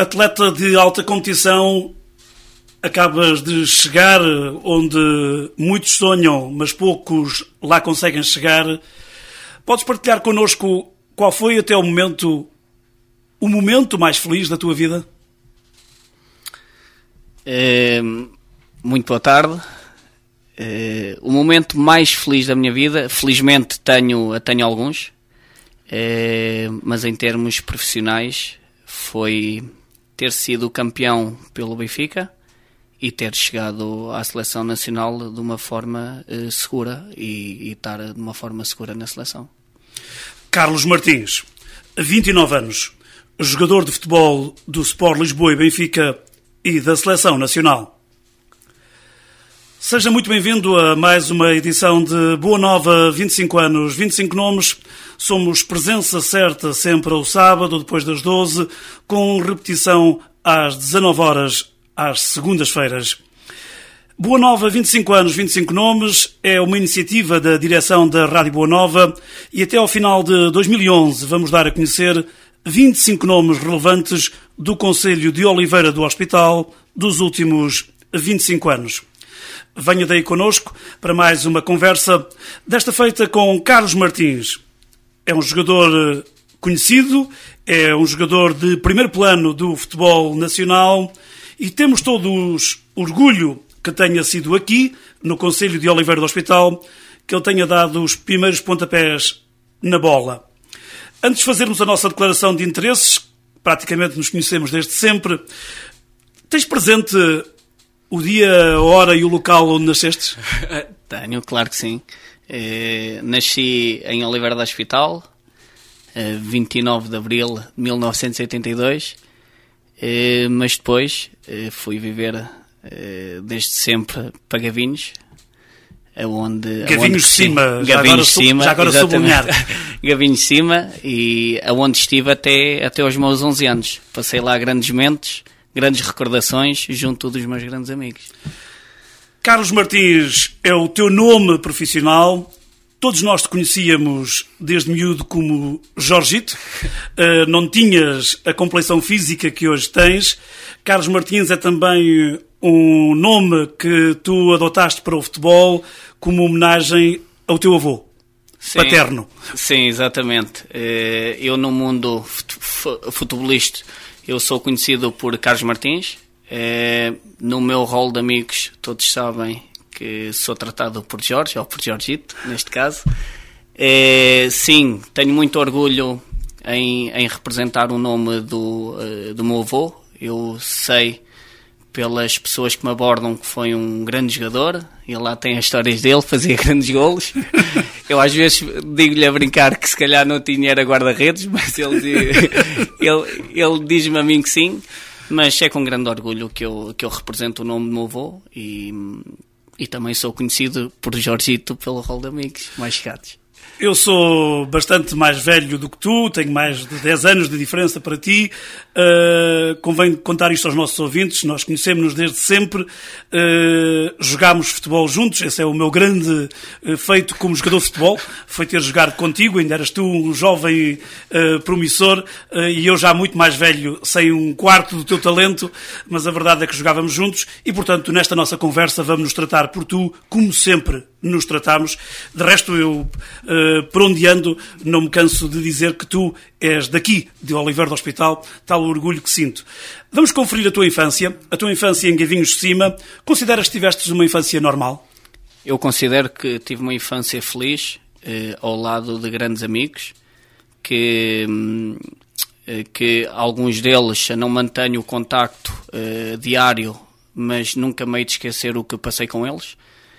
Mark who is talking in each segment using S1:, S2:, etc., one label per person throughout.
S1: Atleta de alta competição, acabas de chegar onde muitos sonham, mas poucos lá conseguem chegar. Podes partilhar connosco qual foi até o momento mais feliz da tua vida?
S2: Muito boa tarde. O momento mais feliz da minha vida, felizmente tenho alguns, mas em termos profissionais foi ter sido campeão pelo Benfica e ter chegado à seleção nacional de uma forma segura e estar de uma forma segura na seleção.
S1: Carlos Martins, 29 anos, jogador de futebol do Sport Lisboa e Benfica e da Seleção Nacional. Seja muito bem-vindo a mais uma edição de Boa Nova, 25 anos, 25 nomes. Somos presença certa sempre ao sábado, depois das 12, com repetição às 19 horas, às segundas-feiras. Boa Nova, 25 anos, 25 nomes, é uma iniciativa da direção da Rádio Boa Nova e até ao final de 2011 vamos dar a conhecer 25 nomes relevantes do Concelho de Oliveira do Hospital dos últimos 25 anos. Venha daí connosco para mais uma conversa, desta feita com Carlos Martins. É um jogador conhecido, é um jogador de primeiro plano do futebol nacional e temos todos orgulho que tenha sido aqui, no Concelho de Oliveira do Hospital, que ele tenha dado os primeiros pontapés na bola. Antes de fazermos a nossa declaração de interesses, praticamente nos conhecemos desde sempre, tens presente o dia, a hora e o local onde nasceste?
S2: Tenho, claro que sim. Nasci em Oliveira do Hospital, 29 de abril de 1982, mas depois fui viver desde sempre para Gavinhos,
S1: Gavinhos de Cima, já agora sublinhar.
S2: Gavinhos de Cima, e aonde estive até aos meus 11 anos. Passei lá grandes momentos, grandes recordações junto dos meus grandes amigos.
S1: Carlos Martins é o teu nome profissional. Todos nós te conhecíamos desde miúdo como Jorgito. Não tinhas a complexão física que hoje tens. Carlos Martins é também um nome que tu adotaste para o futebol como homenagem ao teu avô, sim, paterno.
S2: Sim, exatamente. Eu no mundo futebolístico eu sou conhecido por Carlos Martins. No meu rol de amigos todos sabem que sou tratado por Jorge, ou por Jorgito, neste caso. Sim, tenho muito orgulho em representar o nome do meu avô. Eu sei pelas pessoas que me abordam que foi um grande jogador, e lá tem as histórias dele, fazia grandes golos. Eu às vezes digo-lhe a brincar que se calhar não tinha era guarda-redes, mas ele diz-me a mim que sim. Mas é com grande orgulho que eu represento o nome do meu avô e também sou conhecido por Jorgito pelo rol de amigos mais chegados.
S1: Eu sou bastante mais velho do que tu, tenho mais de 10 anos de diferença para ti. Convém contar isto aos nossos ouvintes, nós conhecemos-nos desde sempre, jogámos futebol juntos, esse é o meu grande feito como jogador de futebol, foi ter jogado contigo, ainda eras tu um jovem promissor, e eu já muito mais velho, sei um quarto do teu talento, mas a verdade é que jogávamos juntos e, portanto, nesta nossa conversa vamos nos tratar por tu, como sempre nos tratamos. De resto, eu, por onde ando, não me canso de dizer que tu és daqui, de Oliveira do Hospital, tal o orgulho que sinto. Vamos conferir a tua infância em Gavinhos de Cima. Consideras que tiveste uma infância normal?
S2: Eu considero que tive uma infância feliz, ao lado de grandes amigos, que alguns deles não mantenho o contacto diário, mas nunca me hei de esquecer o que passei com eles.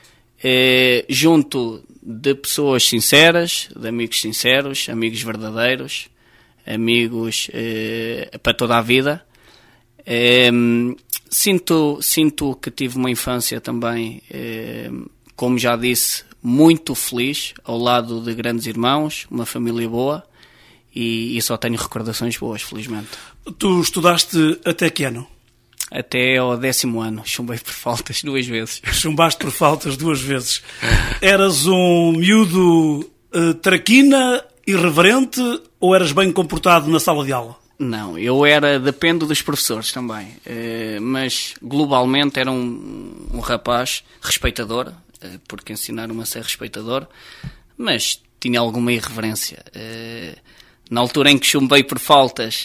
S2: Junto de pessoas sinceras, de amigos sinceros, amigos verdadeiros, amigos para toda a vida. Sinto que tive uma infância também, como já disse, muito feliz, ao lado de grandes irmãos, uma família boa, e só tenho recordações boas, felizmente.
S1: Tu estudaste até que ano?
S2: Até ao 10º ano, chumbei por faltas 2 vezes.
S1: Chumbaste por faltas 2 vezes. Eras um miúdo traquina, irreverente, ou eras bem comportado na sala de aula?
S2: Não, depende dos professores também, mas globalmente era um rapaz respeitador, porque ensinaram-me a ser respeitador, mas tinha alguma irreverência. Na altura em que chumbei por faltas,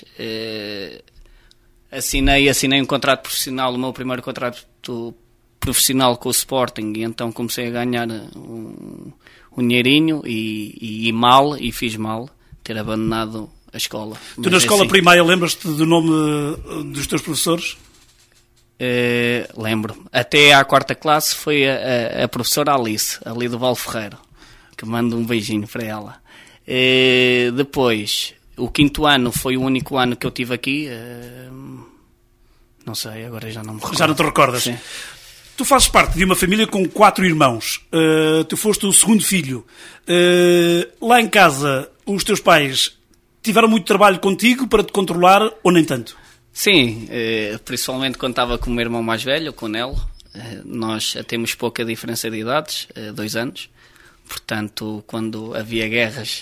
S2: assinei um contrato profissional, o meu primeiro contrato profissional com o Sporting, e então comecei a ganhar um dinheirinho e fiz mal ter abandonado a escola.
S1: Tu na escola primária lembras-te do nome dos teus professores?
S2: Lembro. Até à 4ª classe foi a professora Alice, ali do Valferreiro, que mando um beijinho para ela. Depois, o 5º ano foi o único ano que eu tive aqui. Não sei, agora já não me recordo.
S1: Já não te recordas?
S2: Sim.
S1: Tu fazes parte de uma família com 4 irmãos. Tu foste o segundo filho. Lá em casa, os teus pais tiveram muito trabalho contigo para te controlar ou nem tanto?
S2: Sim, principalmente quando estava com o meu irmão mais velho, com o Nelo. Nós temos pouca diferença de idades, 2 anos. Portanto, quando havia guerras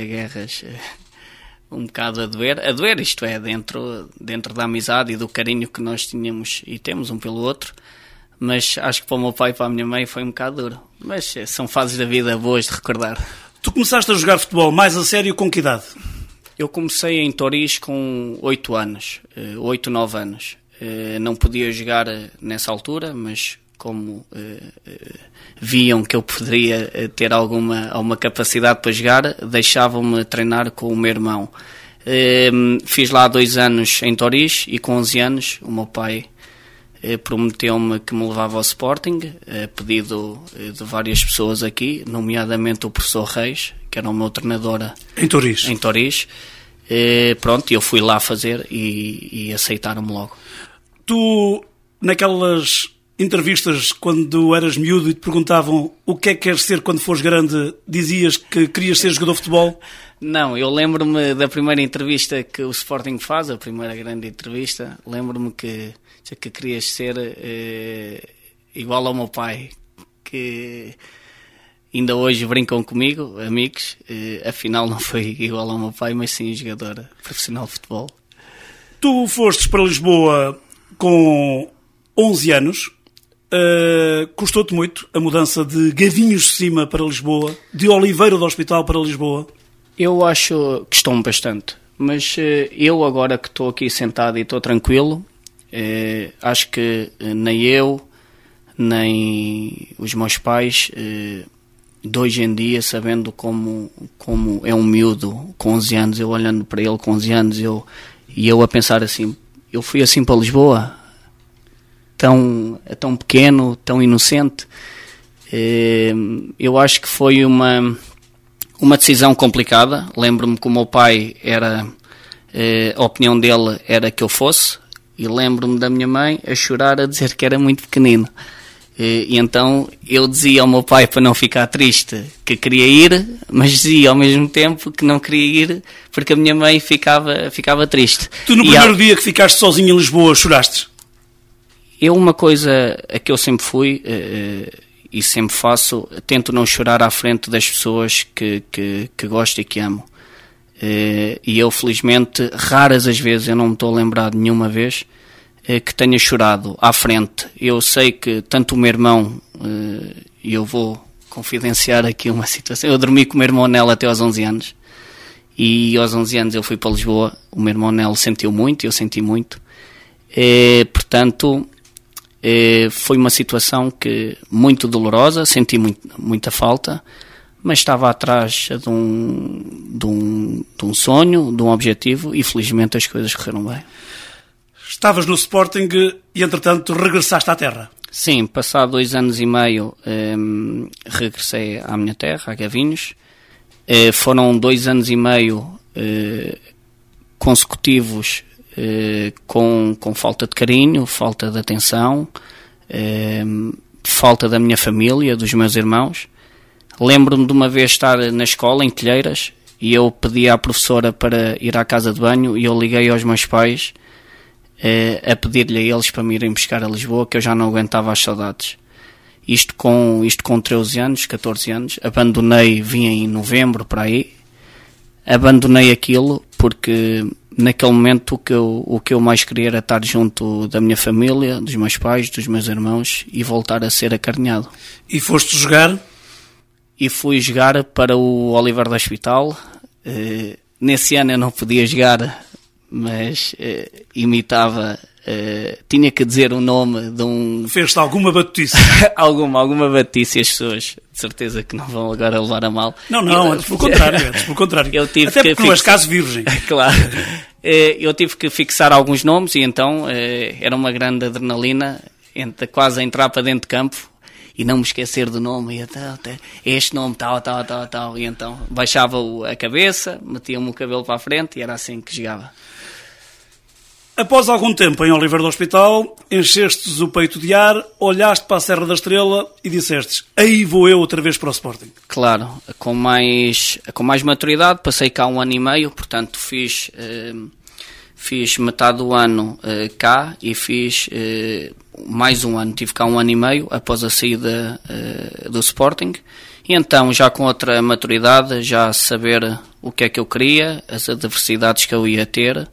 S2: um bocado a doer, isto é, dentro da amizade e do carinho que nós tínhamos e temos um pelo outro. Mas acho que para o meu pai e para a minha mãe foi um bocado duro. Mas são fases da vida boas de recordar.
S1: Tu começaste a jogar futebol mais a sério com que idade?
S2: Eu comecei em Toriz com 8 anos, 8, 9 anos. Não podia jogar nessa altura, mas como viam que eu poderia ter alguma capacidade para jogar, deixavam-me treinar com o meu irmão. Fiz lá 2 anos em Toriz e com 11 anos o meu pai prometeu-me que me levava ao Sporting, a pedido de várias pessoas aqui, nomeadamente o professor Reis, que era o meu treinador
S1: em
S2: Toriz. Pronto, eu fui lá fazer e aceitaram-me logo.
S1: Tu, naquelas entrevistas, quando eras miúdo e te perguntavam o que é que queres ser quando fores grande, dizias que querias ser jogador de futebol?
S2: Não, eu lembro-me da primeira entrevista que o Sporting faz, a primeira grande entrevista, lembro-me que querias ser igual ao meu pai, que ainda hoje brincam comigo, amigos, afinal não foi igual ao meu pai, mas sim jogador profissional de futebol.
S1: Tu fostes para Lisboa com 11 anos, custou-te muito a mudança de Gavinhos de Cima para Lisboa, de Oliveira do Hospital para Lisboa?
S2: Eu acho que custou-me bastante, mas eu agora que estou aqui sentado e estou tranquilo, acho que nem eu, nem os meus pais, de hoje em dia, sabendo como é um miúdo com 11 anos, eu olhando para ele com 11 anos, eu a pensar assim, eu fui assim para Lisboa, tão pequeno, tão inocente. Eu acho que foi uma decisão complicada. Lembro-me que o meu pai a opinião dele era que eu fosse, e lembro-me da minha mãe a chorar, a dizer que era muito pequenino. E então eu dizia ao meu pai, para não ficar triste, que queria ir, mas dizia ao mesmo tempo que não queria ir porque a minha mãe ficava triste.
S1: Tu no primeiro dia que ficaste sozinho em Lisboa choraste?
S2: Uma coisa a que eu sempre fui e sempre faço, tento não chorar à frente das pessoas que gosto e que amo. E eu, felizmente, raras as vezes, eu não me estou a lembrar de nenhuma vez que tenha chorado à frente. Eu sei que tanto o meu irmão, e eu vou confidenciar aqui uma situação, eu dormi com o meu irmão Nelo até aos 11 anos, e aos 11 anos eu fui para Lisboa, o meu irmão Nelo sentiu muito, eu senti muito, portanto, foi uma situação muito dolorosa, senti muita falta, mas estava atrás de um sonho, de um objetivo, e felizmente as coisas correram bem.
S1: Estavas no Sporting e, entretanto, regressaste à terra.
S2: Sim, passado 2 anos e meio, regressei à minha terra, a Gavinhos. Foram 2 anos e meio consecutivos com falta de carinho, falta de atenção, falta da minha família, dos meus irmãos. Lembro-me de uma vez estar na escola, em Telheiras, e eu pedi à professora para ir à casa de banho, e eu liguei aos meus pais a pedir-lhe a eles para me irem buscar a Lisboa, que eu já não aguentava as saudades. Isto com 13 anos, 14 anos. Abandonei, vim em novembro para aí. Abandonei aquilo porque naquele momento o que eu mais queria era estar junto da minha família, dos meus pais, dos meus irmãos e voltar a ser acarinhado.
S1: E foste jogar?
S2: E fui jogar para o Oliver do Hospital. Nesse ano eu não podia jogar, mas imitava, tinha que dizer o nome de um...
S1: Fez-te alguma batutice?
S2: alguma batutice, as pessoas de certeza que não vão agora levar a mal.
S1: Não, antes pelo contrário.
S2: Eu tive
S1: Até porque não és caso virgem.
S2: Claro. Eu tive que fixar alguns nomes e então era uma grande adrenalina, quase a entrar para dentro de campo e não me esquecer do nome, e até este nome, tal, e então baixava a cabeça, metia-me o cabelo para a frente e era assim que jogava.
S1: Após algum tempo em Oliver do Hospital, enchestes o peito de ar, olhaste para a Serra da Estrela e dissestes: aí vou eu outra vez para o Sporting.
S2: Claro, com mais maturidade, passei cá 1 ano e meio, portanto fiz metade do ano cá e fiz mais 1 ano, tive cá 1 ano e meio após a saída do Sporting, e então já com outra maturidade, já saber o que é que eu queria, as adversidades que eu ia ter,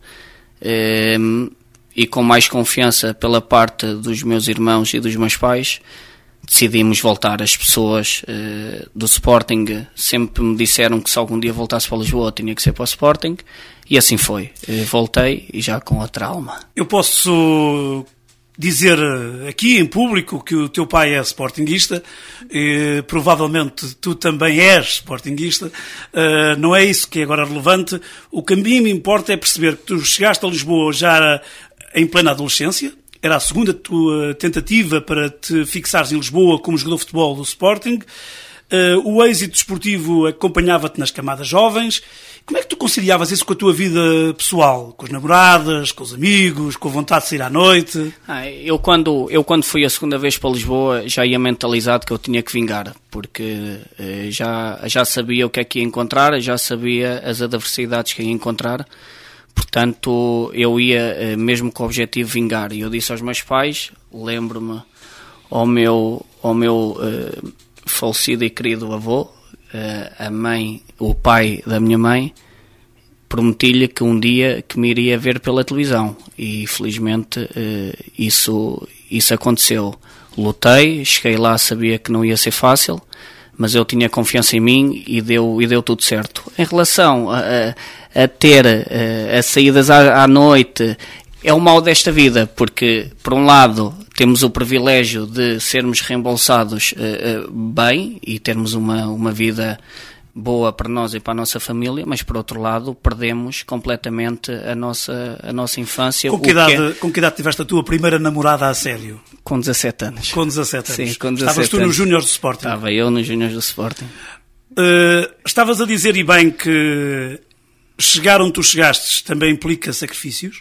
S2: e com mais confiança pela parte dos meus irmãos e dos meus pais, decidimos voltar. As pessoas do Sporting sempre me disseram que se algum dia voltasse para Lisboa tinha que ser para o Sporting, e assim foi. Voltei e já com outra alma.
S1: Eu posso dizer aqui em público que o teu pai é sportinguista, provavelmente tu também és sportinguista, não é isso que é agora relevante. O que a mim me importa é perceber que tu chegaste a Lisboa já em plena adolescência, era a segunda tua tentativa para te fixares em Lisboa como jogador de futebol do Sporting, o êxito desportivo acompanhava-te nas camadas jovens. Como é que tu conciliavas isso com a tua vida pessoal? Com as namoradas, com os amigos, com a vontade de sair à noite?
S2: Eu quando fui a segunda vez para Lisboa já ia mentalizado que eu tinha que vingar, porque já sabia o que é que ia encontrar, já sabia as adversidades que ia encontrar, portanto eu ia mesmo com o objetivo de vingar. E eu disse aos meus pais, lembro-me ao meu falecido e querido avô, a mãe, o pai da minha mãe, prometi-lhe que um dia que me iria ver pela televisão, e felizmente isso aconteceu. Lutei, cheguei lá, sabia que não ia ser fácil, mas eu tinha confiança em mim e deu tudo certo. Em relação a ter as saídas à noite, é o mal desta vida, porque por um lado temos o privilégio de sermos reembolsados bem e termos uma vida boa para nós e para a nossa família, mas por outro lado perdemos completamente a nossa infância.
S1: Com que idade tiveste a tua primeira namorada a sério?
S2: Com 17 anos.
S1: Com 17 anos.
S2: Sim, com 17
S1: Estavas tu nos Júniores do Sporting?
S2: Estava eu nos Júniores do Sporting.
S1: Estavas a dizer, e bem, que chegar onde tu chegastes também implica sacrifícios.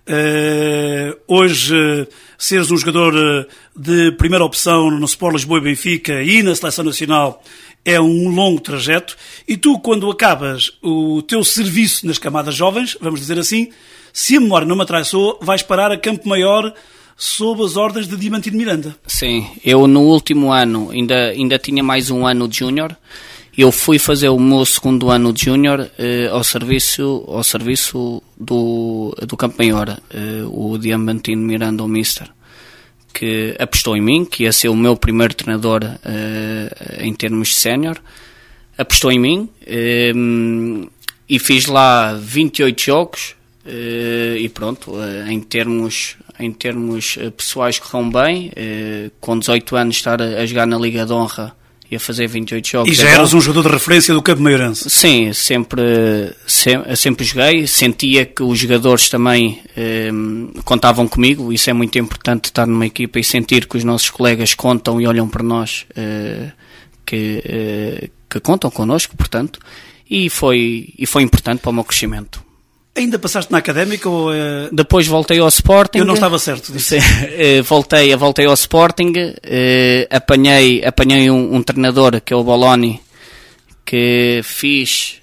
S1: Hoje, seres um jogador de primeira opção no Sport Lisboa e Benfica e na Seleção Nacional é um longo trajeto, e tu, quando acabas o teu serviço nas camadas jovens, vamos dizer assim, se a memória não me atraiçou, vais parar a Campo Maior sob as ordens de Diamantino Miranda.
S2: Do eu no último ano ainda tinha mais 1 ano de Júnior. Eu fui fazer o meu 2º ano de Júnior ao serviço do Campo Maior, o Diamantino Miranda, o Mister, que apostou em mim, que ia ser o meu primeiro treinador em termos de sénior. Apostou em mim e fiz lá 28 jogos e pronto, em termos pessoais correu bem, com 18 anos estar a jogar na Liga de Honra e a fazer 28 jogos.
S1: E já eras um jogador de referência do Campo Maiorense?
S2: Sim, sempre joguei. Sentia que os jogadores também contavam comigo. Isso é muito importante, estar numa equipa e sentir que os nossos colegas contam e olham para nós, que contam connosco, portanto. E foi importante para o meu crescimento.
S1: Ainda passaste na Académica ou...
S2: Depois voltei ao Sporting.
S1: Eu não estava certo disso.
S2: Voltei ao Sporting, apanhei um treinador, que é o Boloni, que fiz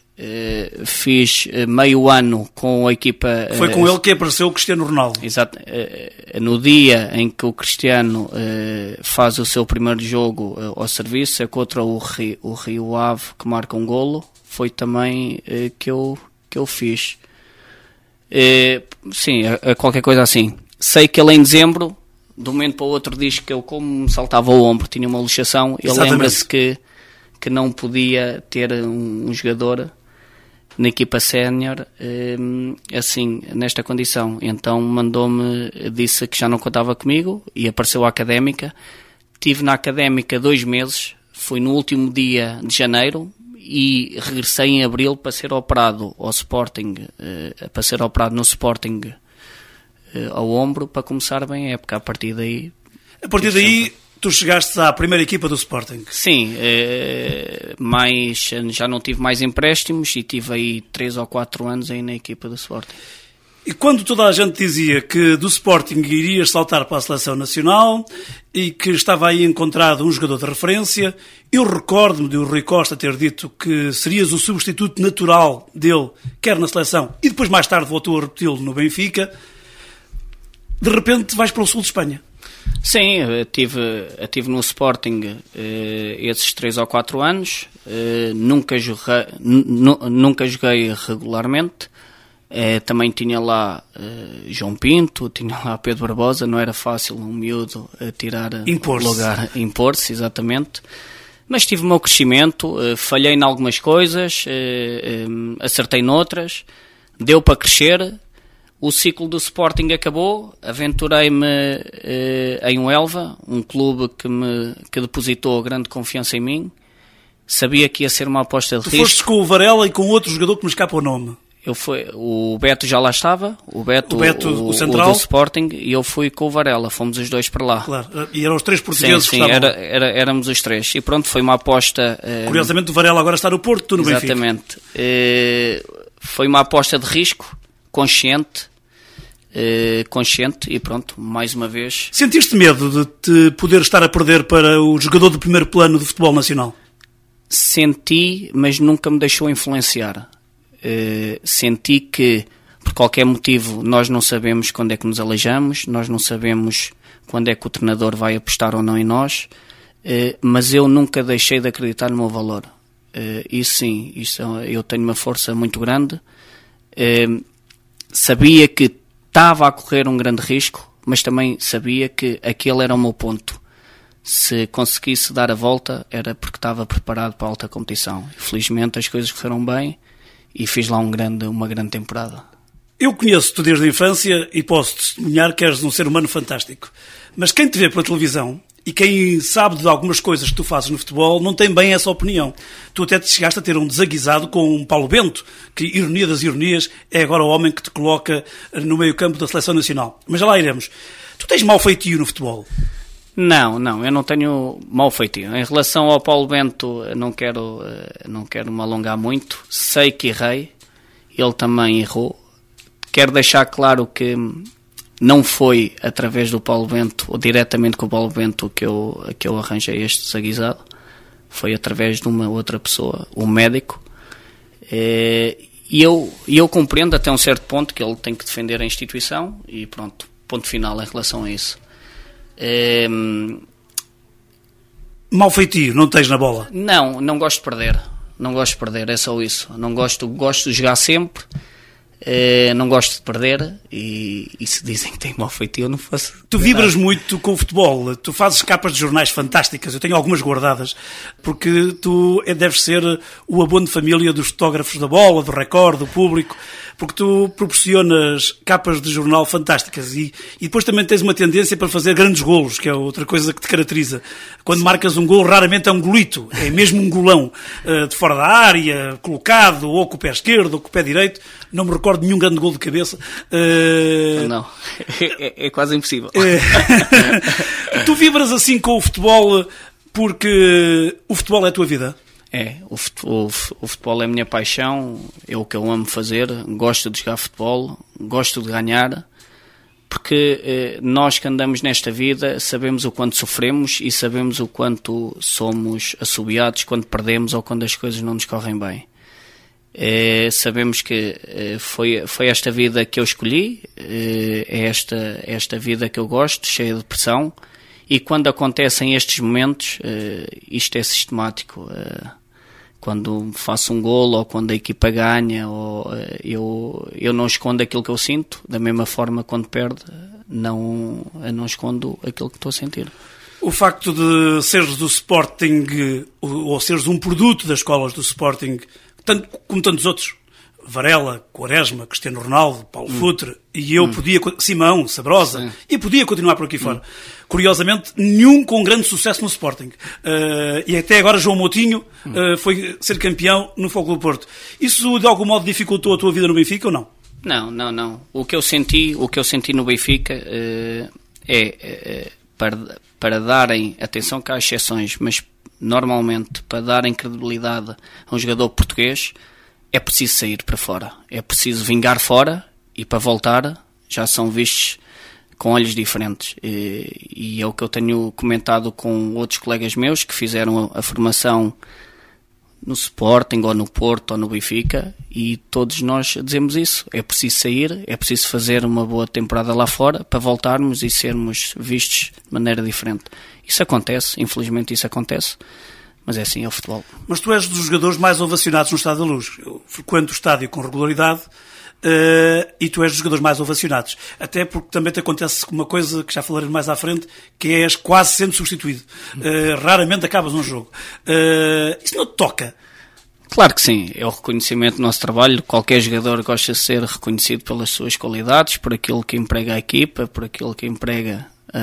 S2: meio ano com a equipa...
S1: Foi com ele que apareceu o Cristiano Ronaldo.
S2: Exato. No dia em que o Cristiano faz o seu primeiro jogo ao serviço, é contra o Rio Ave, que marca um golo, foi também que eu fiz. Sim, qualquer coisa assim. Sei que ele em dezembro, de um momento para o outro, diz que eu, como me saltava o ombro, tinha uma luxação. Ele lembra-se que não podia ter um jogador na equipa sénior assim, nesta condição. Então mandou-me, disse que já não contava comigo e apareceu a Académica. Estive na Académica 2 meses, fui no último dia de janeiro e regressei em abril para ser operado ao Sporting, para ser operado no Sporting ao ombro, para começar bem a época. A partir daí
S1: tu chegaste à primeira equipa do Sporting?
S2: Sim, mas já não tive mais empréstimos e tive aí 3 ou 4 anos aí na equipa do Sporting.
S1: E quando toda a gente dizia que do Sporting irias saltar para a Seleção Nacional e que estava aí encontrado um jogador de referência, eu recordo-me de o Rui Costa ter dito que serias o substituto natural dele, quer na Seleção, e depois mais tarde voltou a repeti-lo no Benfica. De repente vais para o sul de Espanha.
S2: Sim, tive no Sporting esses 3 ou 4 anos, nunca joguei regularmente. Também tinha lá João Pinto, tinha lá Pedro Barbosa, não era fácil um miúdo tirar lugar, impor-se, exatamente. Mas tive o meu crescimento, falhei em algumas coisas, acertei noutras, deu para crescer. O ciclo do Sporting acabou, aventurei-me em Huelva, um clube que depositou grande confiança em mim. Sabia que ia ser uma aposta de risco.
S1: Foste com o Varela e com outro jogador que me escapa o nome.
S2: O Beto já lá estava, o Beto o central, o do Sporting, e eu fui com o Varela, fomos os dois para lá.
S1: Claro, e eram os 3 portugueses que estavam.
S2: Éramos os 3, e pronto, foi uma aposta...
S1: Curiosamente o Varela agora está no Porto, tu no Benfica.
S2: Exatamente. Foi uma aposta de risco, consciente, e pronto, mais uma vez...
S1: Sentiste medo de te poder estar a perder para o jogador de primeiro plano do futebol nacional?
S2: Senti, mas nunca me deixou influenciar. Senti que, por qualquer motivo, nós não sabemos quando é que nos aleijamos, nós não sabemos quando é que o treinador vai apostar ou não em nós, mas eu nunca deixei de acreditar no meu valor. Isso sim, eu tenho uma força muito grande. Sabia que estava a correr um grande risco, mas também sabia que aquele era o meu ponto. Se conseguisse dar a volta, era porque estava preparado para a alta competição. Felizmente as coisas correram bem e fiz lá uma grande temporada.
S1: Eu conheço-te desde a infância e posso testemunhar que és um ser humano fantástico. Mas quem te vê pela televisão e quem sabe de algumas coisas que tu fazes no futebol não tem bem essa opinião. Tu até te chegaste a ter um desaguisado com um Paulo Bento, que, ironia das ironias, é agora o homem que te coloca no meio-campo da Seleção Nacional. Mas já lá iremos. Tu tens mau feitio no futebol?
S2: Não, eu não tenho mau feitio. Em relação ao Paulo Bento, não quero me alongar muito. Sei que errei, ele também errou. Quero deixar claro que não foi através do Paulo Bento, ou diretamente com o Paulo Bento, que eu arranjei este desaguisado. Foi através de uma outra pessoa, um médico. E eu compreendo até um certo ponto que ele tem que defender a instituição e pronto, ponto final em relação a isso.
S1: Mau feitio, não tens na bola?
S2: Não gosto de perder. Não gosto de perder, é só isso. Gosto de jogar sempre. Não gosto de perder e se dizem que tem mau feitio, eu não faço.
S1: Tu vibras muito com o futebol, tu fazes capas de jornais fantásticas, eu tenho algumas guardadas, porque tu deves ser o abono de família dos fotógrafos da bola, do Record, do Público, porque tu proporcionas capas de jornal fantásticas e depois também tens uma tendência para fazer grandes golos, que é outra coisa que te caracteriza. Quando marcas um golo, raramente é um golito, é mesmo um golão de fora da área, colocado, ou com o pé esquerdo, ou com o pé direito. Não me recordo nenhum grande golo de cabeça.
S2: Não, é quase impossível.
S1: Tu vibras assim com o futebol porque o futebol é a tua vida?
S2: O futebol é a minha paixão, é o que eu amo fazer, gosto de jogar futebol, gosto de ganhar, porque nós que andamos nesta vida sabemos o quanto sofremos e sabemos o quanto somos assobiados quando perdemos ou quando as coisas não nos correm bem. Sabemos que foi esta vida que eu escolhi, é esta vida que eu gosto, cheia de pressão, e quando acontecem estes momentos, isto é sistemático. Quando faço um golo ou quando a equipa ganha, eu não escondo aquilo que eu sinto, da mesma forma quando perde, não escondo aquilo que estou a sentir.
S1: O facto de seres do Sporting, ou seres um produto das escolas do Sporting, tanto como tantos outros, Varela, Quaresma, Cristiano Ronaldo, Paulo Futre, e eu podia, Simão, Sabrosa, e podia continuar por aqui fora. Curiosamente, nenhum com grande sucesso no Sporting. E até agora João Moutinho foi ser campeão no Fogo do Porto. Isso de algum modo dificultou a tua vida no Benfica ou não?
S2: Não. O que eu senti no Benfica para darem, atenção que há exceções, mas normalmente para darem credibilidade a um jogador português, é preciso sair para fora, é preciso vingar fora, e para voltar já são vistos com olhos diferentes. E é o que eu tenho comentado com outros colegas meus que fizeram a formação no Sporting, ou no Porto, ou no Benfica, e todos nós dizemos isso. É preciso sair, é preciso fazer uma boa temporada lá fora para voltarmos e sermos vistos de maneira diferente. Isso acontece, infelizmente isso acontece. Mas é assim, é o futebol. Mas
S1: tu és dos jogadores mais ovacionados no Estádio da Luz. Eu frequento o estádio com regularidade e tu és dos jogadores mais ovacionados. Até porque também te acontece uma coisa que já falarei mais à frente, que és quase sempre substituído. Raramente acabas um jogo. Isso não te toca?
S2: Claro que sim. É o reconhecimento do nosso trabalho. Qualquer jogador gosta de ser reconhecido pelas suas qualidades, por aquilo que emprega a equipa, por aquilo que emprega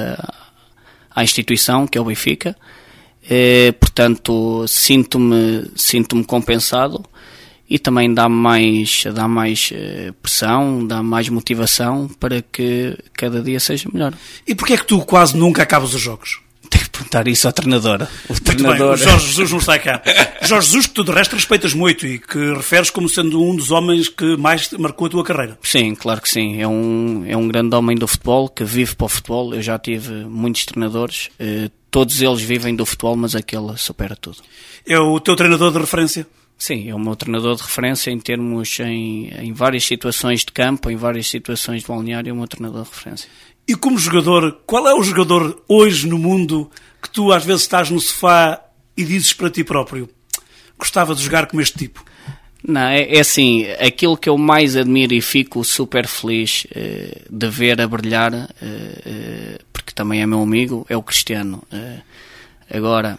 S2: a instituição, que é o Benfica. Portanto, sinto-me compensado, e também dá mais pressão, dá mais motivação para que cada dia seja melhor.
S1: E porquê é que tu quase nunca acabas os jogos?
S2: Tenho que perguntar isso ao treinador.
S1: Muito bem, o Jorge Jesus não está cá. Jorge Jesus, que tu de resto respeitas muito e que referes como sendo um dos homens que mais marcou a tua carreira.
S2: Sim, claro que sim. É um grande homem do futebol, que vive para o futebol. Eu já tive muitos treinadores, todos eles vivem do futebol, mas aquele supera tudo.
S1: É o teu treinador de referência?
S2: Sim, é o meu treinador de referência em várias situações de campo, em várias situações de balneário, é o meu treinador de referência.
S1: E como jogador, qual é o jogador hoje no mundo que tu às vezes estás no sofá e dizes para ti próprio: gostava de jogar como este tipo?
S2: Não, é assim, aquilo que eu mais admiro e fico super feliz de ver a brilhar, porque também é meu amigo, é o Cristiano. Agora,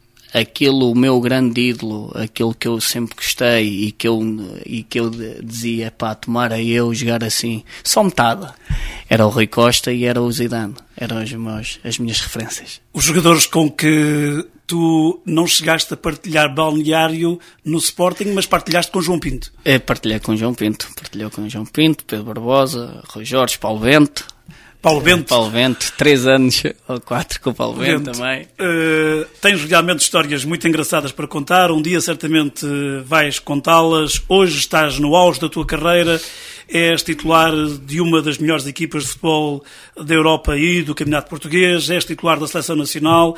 S2: o meu grande ídolo, aquilo que eu sempre gostei e que eu dizia, pá, tomara eu jogar assim, só metade, era o Rui Costa e era o Zidane, eram as minhas referências.
S1: Os jogadores com que tu não chegaste a partilhar balneário no Sporting, mas partilhaste com João Pinto?
S2: Partilhei com João Pinto, Pedro Barbosa, Rui Jorge, Paulo Bento. Paulo Bento, 3 anos ou 4 com o Paulo Bento também.
S1: Tens realmente histórias muito engraçadas para contar. Um dia certamente vais contá-las. Hoje estás no auge da tua carreira. És titular de uma das melhores equipas de futebol da Europa e do Campeonato Português. És titular da Seleção Nacional.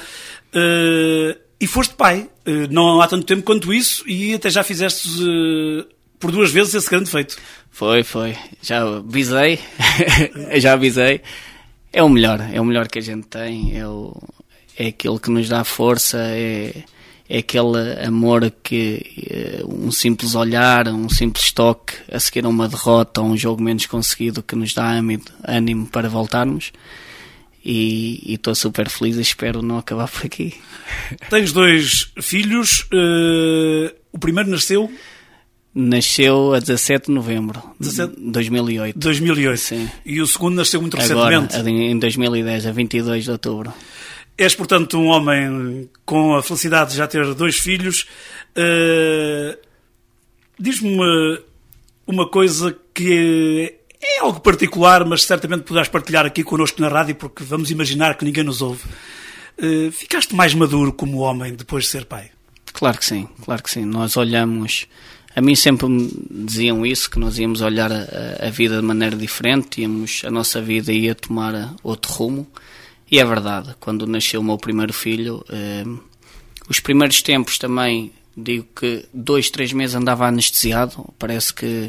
S1: E foste pai. Não há tanto tempo quanto isso. E até já fizeste por 2 vezes esse grande feito.
S2: Foi. Já avisei. É o melhor que a gente tem. É aquilo que nos dá força, é aquele amor que um simples olhar, um simples toque a seguir a uma derrota ou um jogo menos conseguido, que nos dá ânimo para voltarmos. E estou super feliz e espero não acabar por aqui.
S1: Tens 2 filhos. O primeiro nasceu
S2: a 17 de novembro de 2008.
S1: 2008.
S2: Sim.
S1: E o segundo nasceu muito recentemente?
S2: Agora, em 2010, a 22 de outubro.
S1: És, portanto, um homem com a felicidade de já ter 2 filhos. Diz-me uma coisa que é algo particular, mas certamente poderás partilhar aqui connosco na rádio, porque vamos imaginar que ninguém nos ouve. Ficaste mais maduro como homem depois de ser pai?
S2: Claro que sim. Nós olhamos... A mim sempre me diziam isso, que nós íamos olhar a vida de maneira diferente, a nossa vida ia tomar outro rumo, e é verdade. Quando nasceu o meu primeiro filho, os primeiros tempos também, digo que 2-3 meses andava anestesiado, parece que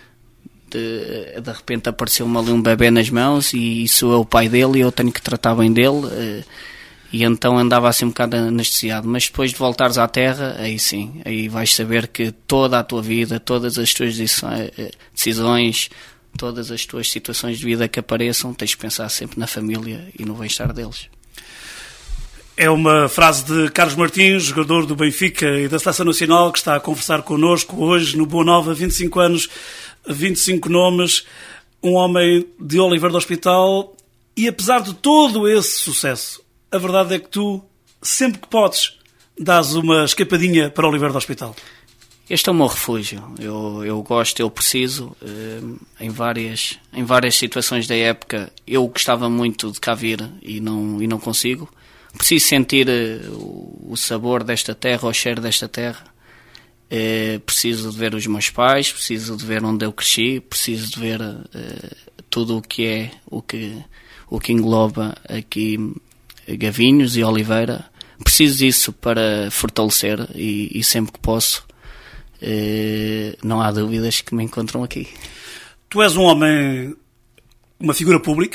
S2: de repente apareceu-me ali um bebê nas mãos e sou eu o pai dele e eu tenho que tratar bem dele, E então andava assim um bocado anestesiado. Mas depois de voltares à terra, aí sim, aí vais saber que toda a tua vida, todas as tuas decisões, todas as tuas situações de vida que apareçam, tens de pensar sempre na família e no bem-estar deles.
S1: É uma frase de Carlos Martins, jogador do Benfica e da Seleção Nacional, que está a conversar connosco hoje no Boa Nova, 25 anos, 25 nomes, um homem de Oliveira do Hospital. E apesar de todo esse sucesso, a verdade é que tu, sempre que podes, dás uma escapadinha para Oliveira do Hospital.
S2: Este é o meu refúgio. Eu gosto, eu preciso. Em várias situações da época, eu gostava muito de cá vir e não consigo. Preciso sentir o sabor desta terra, o cheiro desta terra. Preciso de ver os meus pais, preciso de ver onde eu cresci, preciso de ver tudo o que é, o que engloba aqui Gavinhos e Oliveira. Preciso disso para fortalecer e sempre que posso, não há dúvidas que me encontram aqui.
S1: Tu és um homem, uma figura pública.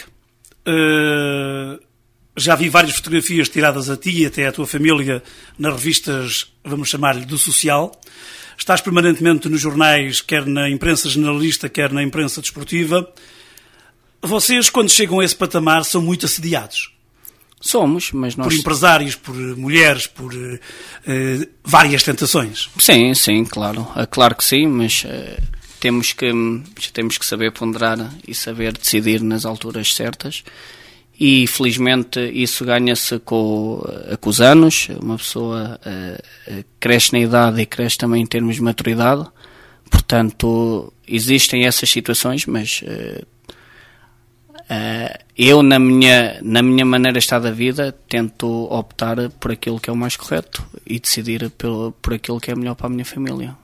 S1: Já vi várias fotografias tiradas a ti e até à tua família nas revistas, vamos chamar-lhe, do social. Estás permanentemente nos jornais, quer na imprensa generalista, quer na imprensa desportiva. Vocês, quando chegam a esse patamar, são muito assediados.
S2: Somos, mas nós...
S1: Por empresários, por mulheres, por várias tentações.
S2: Sim, claro. Claro que sim, mas temos que saber ponderar e saber decidir nas alturas certas. E felizmente isso ganha-se com os anos. Uma pessoa cresce na idade e cresce também em termos de maturidade. Portanto, existem essas situações, mas eu na minha maneira de estar da vida tento optar por aquilo que é o mais correto e decidir por aquilo que é melhor para a minha família.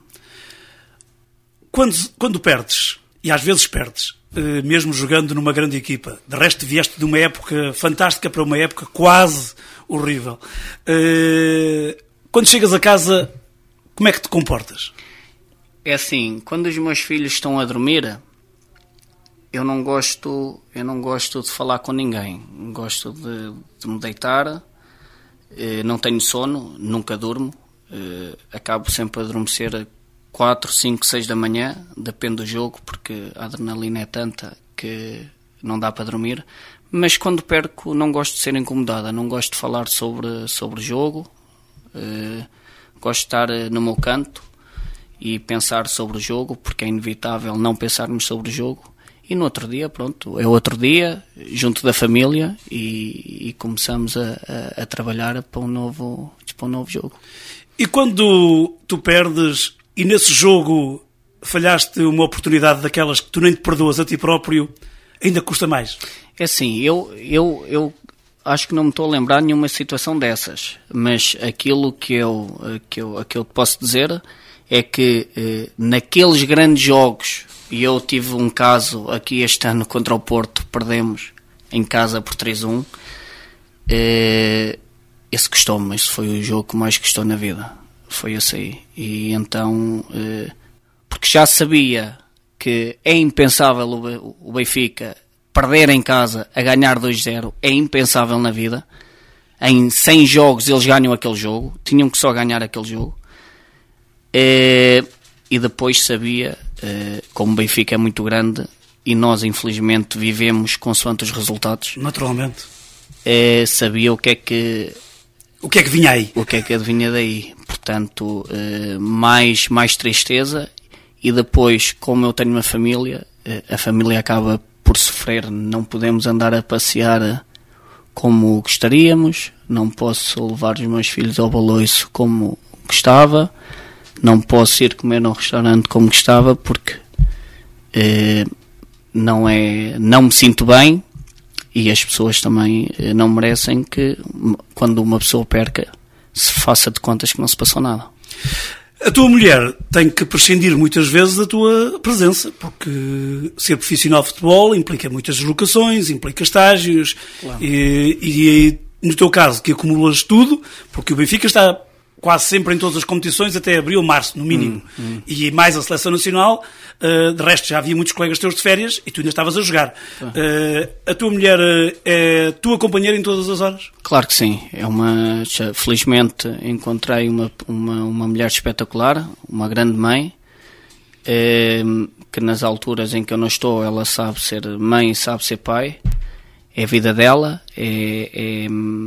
S1: Quando perdes, e às vezes perdes, mesmo jogando numa grande equipa, de resto vieste de uma época fantástica para uma época quase horrível, quando chegas a casa, como é que te comportas?
S2: É assim, quando os meus filhos estão a dormir, eu não gosto de falar com ninguém. Gosto de me deitar, não tenho sono, nunca durmo, acabo sempre a adormecer 4, 5, 6 da manhã, depende do jogo, porque a adrenalina é tanta que não dá para dormir. Mas quando perco, não gosto de ser incomodada, não gosto de falar sobre o jogo, gosto de estar no meu canto e pensar sobre o jogo, porque é inevitável não pensarmos sobre o jogo. E no outro dia, pronto, é outro dia, junto da família, e começamos a trabalhar para um novo jogo. E
S1: quando tu perdes, e nesse jogo falhaste uma oportunidade daquelas que tu nem te perdoas a ti próprio, ainda custa mais?
S2: É assim, eu acho que não me estou a lembrar de nenhuma situação dessas, mas aquilo que eu posso dizer é que naqueles grandes jogos, e eu tive um caso aqui este ano contra o Porto, perdemos em casa por 3-1, esse custou-me, esse foi o jogo que mais custou na vida, foi esse aí. E então, porque já sabia que é impensável o Benfica perder em casa a ganhar 2-0, é impensável na vida. Em 100 jogos eles ganham aquele jogo, tinham que só ganhar aquele jogo. E depois sabia, como o Benfica é muito grande e nós infelizmente vivemos consoante os resultados,
S1: naturalmente,
S2: sabia o que é que
S1: vinha aí,
S2: o que é que vinha daí. Portanto, mais tristeza. E depois, como eu tenho uma família, a família acaba por sofrer. Não podemos andar a passear como gostaríamos, não posso levar os meus filhos ao baloiço como gostava, não posso ir comer num restaurante como gostava, porque não me sinto bem, e as pessoas também não merecem que, quando uma pessoa perca, se faça de contas que não se passou nada.
S1: A tua mulher tem que prescindir muitas vezes da tua presença, porque ser profissional de futebol implica muitas deslocações, implica estágios, claro. E no teu caso, que acumulas tudo, porque o Benfica está quase sempre em todas as competições, até abril, março, no mínimo. E mais a Seleção Nacional. De resto, já havia muitos colegas teus de férias e tu ainda estavas a jogar. A tua mulher é tua companheira em todas as horas?
S2: Claro que sim. Felizmente encontrei uma mulher espetacular, uma grande mãe, que nas alturas em que eu não estou, ela sabe ser mãe e sabe ser pai. É a vida dela, é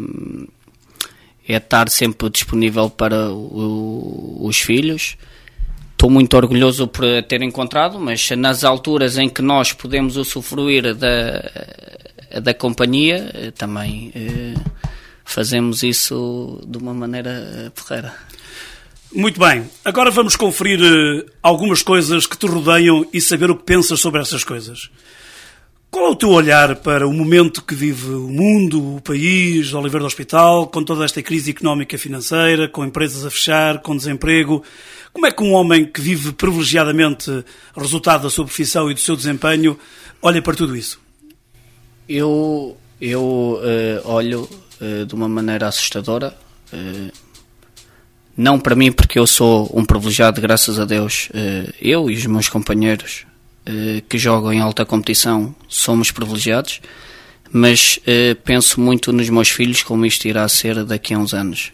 S2: estar sempre disponível para os filhos. Estou muito orgulhoso por a ter encontrado, mas nas alturas em que nós podemos usufruir da companhia, também fazemos isso de uma maneira porreira.
S1: Muito bem, agora vamos conferir algumas coisas que te rodeiam e saber o que pensas sobre essas coisas. Qual é o teu olhar para o momento que vive o mundo, o país, Oliveira do Hospital, com toda esta crise económica e financeira, com empresas a fechar, com desemprego? Como é que um homem que vive privilegiadamente o resultado da sua profissão e do seu desempenho olha para tudo isso?
S2: Eu olho de uma maneira assustadora. Não para mim, porque eu sou um privilegiado, graças a Deus. Eu e os meus companheiros que jogam em alta competição somos privilegiados, mas penso muito nos meus filhos, como isto irá ser daqui a uns anos.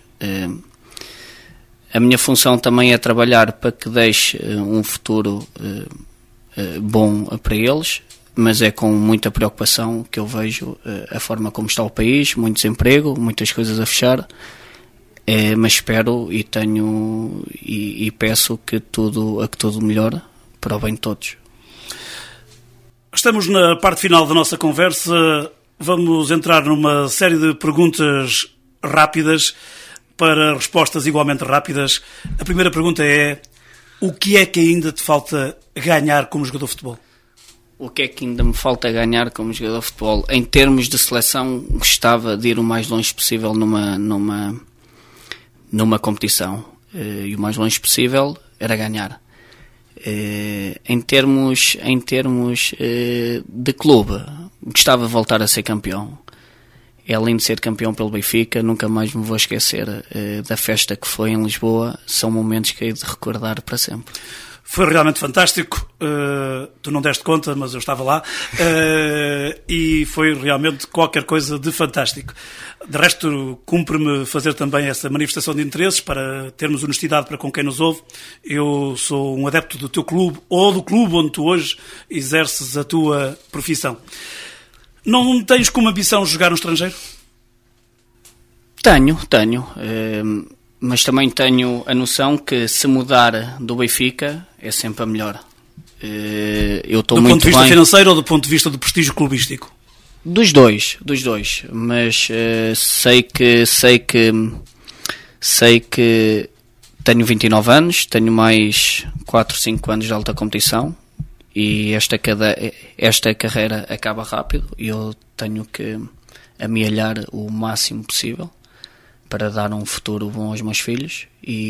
S2: A minha função também é trabalhar para que deixe um futuro bom para eles, mas é com muita preocupação que eu vejo a forma como está o país, muito desemprego, muitas coisas a fechar, mas espero e peço que tudo melhore para o bem de todos.
S1: Estamos na parte final da nossa conversa. Vamos entrar numa série de perguntas rápidas para respostas igualmente rápidas. A primeira pergunta é: o que é que ainda te falta ganhar como jogador de futebol?
S2: O que é que ainda me falta ganhar como jogador de futebol? Em termos de seleção, gostava de ir o mais longe possível numa competição. E o mais longe possível era ganhar. Em termos de clube, gostava de voltar a ser campeão. Além de ser campeão pelo Benfica, nunca mais me vou esquecer da festa que foi em Lisboa. São momentos que hei de recordar para sempre.
S1: Foi realmente fantástico. Tu não deste conta, mas eu estava lá. E foi realmente qualquer coisa de fantástico. De resto, cumpre-me fazer também essa manifestação de interesses para termos honestidade para com quem nos ouve. Eu sou um adepto do teu clube ou do clube onde tu hoje exerces a tua profissão. Não tens como ambição jogar no estrangeiro?
S2: Tenho. Mas também tenho a noção que se mudar do Benfica é sempre a melhor. Eu estou
S1: do
S2: muito
S1: ponto de vista
S2: bem...
S1: financeiro ou do ponto de vista do prestígio clubístico?
S2: Dos dois. Mas sei que tenho 29 anos, tenho mais 4, 5 anos de alta competição e esta carreira acaba rápido e eu tenho que amealhar o máximo possível para dar um futuro bom aos meus filhos,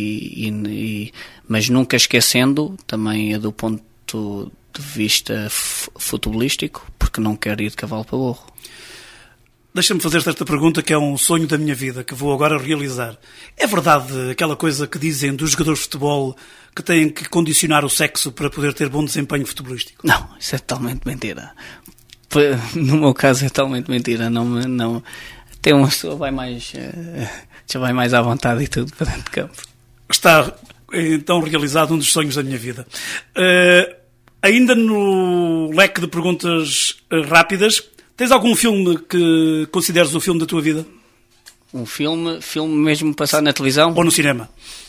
S2: mas nunca esquecendo também do ponto de vista futebolístico, porque não quero ir de cavalo para burro.
S1: Deixa-me fazer-te esta pergunta, que é um sonho da minha vida, que vou agora realizar. É verdade aquela coisa que dizem dos jogadores de futebol que têm que condicionar o sexo para poder ter bom desempenho futebolístico?
S2: Não, isso é totalmente mentira. No meu caso é totalmente mentira. Não. Até uma pessoa já vai mais à vontade e tudo para dentro de campo.
S1: Está então realizado um dos sonhos da minha vida. Ainda no leque de perguntas rápidas, tens algum filme que consideres o filme da tua vida?
S2: Um filme mesmo passado na televisão?
S1: Ou no cinema?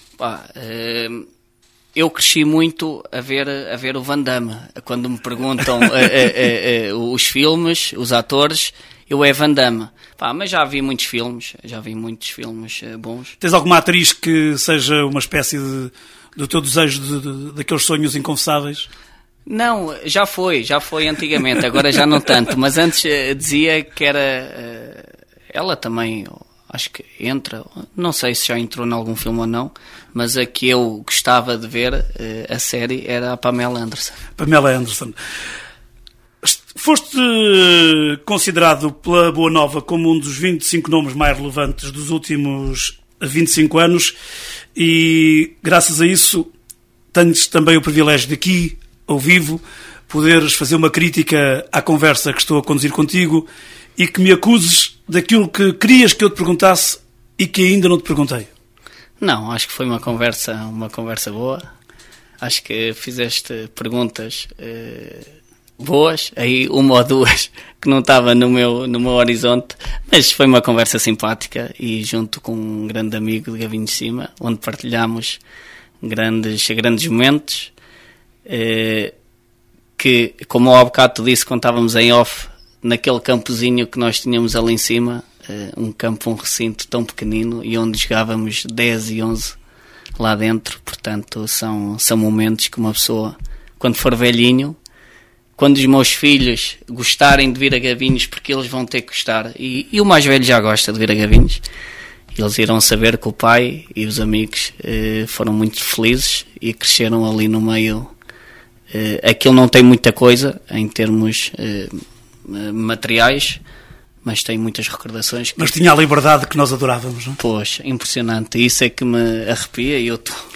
S2: Eu cresci muito a ver o Van Damme. Quando me perguntam os filmes, os atores, eu é Van Damme. Mas já vi muitos filmes bons.
S1: Tens alguma atriz que seja uma espécie do teu desejo daqueles sonhos inconfessáveis?
S2: Não, já foi antigamente, agora já não tanto, mas antes dizia que era ela também, acho que entra, não sei se já entrou em algum filme ou não, mas a que eu gostava de ver a série era a Pamela Anderson.
S1: Pamela Anderson. Foste considerado pela Boa Nova como um dos 25 nomes mais relevantes dos últimos 25 anos e graças a isso tens também o privilégio de aqui, ao vivo, poderes fazer uma crítica à conversa que estou a conduzir contigo e que me acuses daquilo que querias que eu te perguntasse e que ainda não te perguntei.
S2: Não, acho que foi uma conversa boa. Acho que fizeste perguntas boas, aí uma ou duas que não estava no meu horizonte, mas foi uma conversa simpática e junto com um grande amigo de Gavinhos de Cima, onde partilhámos grandes momentos, que, como ao bocado disse, quando estávamos em off, naquele campozinho que nós tínhamos ali em cima, um recinto tão pequenino e onde jogávamos 10 e 11 lá dentro, portanto são momentos que uma pessoa, quando for velhinho, quando os meus filhos gostarem de vir a Gavinhos, porque eles vão ter que gostar, e o mais velho já gosta de vir a Gavinhos, eles irão saber que o pai e os amigos foram muito felizes e cresceram ali no meio. Aquilo não tem muita coisa em termos materiais, mas tem muitas recordações.
S1: Mas tinha a liberdade que nós adorávamos, não?
S2: Pois, impressionante. Isso é que me arrepia e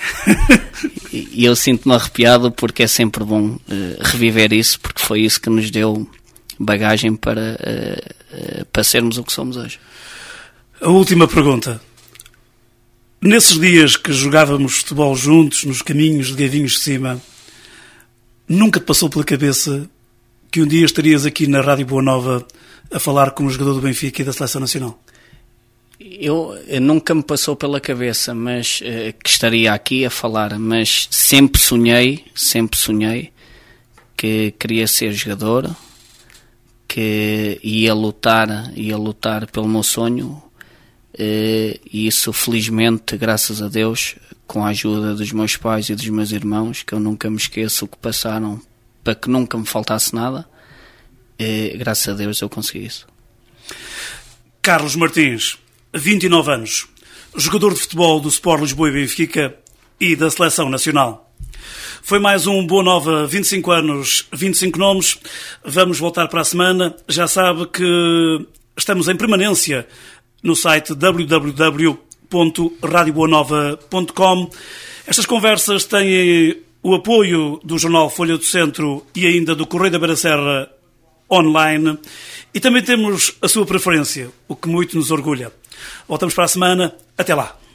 S2: eu sinto-me arrepiado porque é sempre bom reviver isso, porque foi isso que nos deu bagagem para sermos o que somos hoje.
S1: A última pergunta. Nesses dias que jogávamos futebol juntos, nos caminhos de Gavinhos de Cima, nunca te passou pela cabeça que um dia estarias aqui na Rádio Boa Nova a falar como jogador do Benfica e da Seleção Nacional?
S2: Eu nunca me passou pela cabeça, mas que estaria aqui a falar, mas sempre sonhei que queria ser jogador, que ia lutar pelo meu sonho, e isso felizmente, graças a Deus, com a ajuda dos meus pais e dos meus irmãos, que eu nunca me esqueço o que passaram para que nunca me faltasse nada, graças a Deus eu consegui isso.
S1: Carlos Martins, 29 anos, jogador de futebol do Sport Lisboa e Benfica e da Seleção Nacional. Foi mais um Boa Nova, 25 anos, 25 nomes. Vamos voltar para a semana. Já sabe que estamos em permanência no site www.radioboanova.com. Estas conversas têm o apoio do jornal Folha do Centro e ainda do Correio da Beira Serra online. E também temos a sua preferência, o que muito nos orgulha. Voltamos para a semana. Até lá.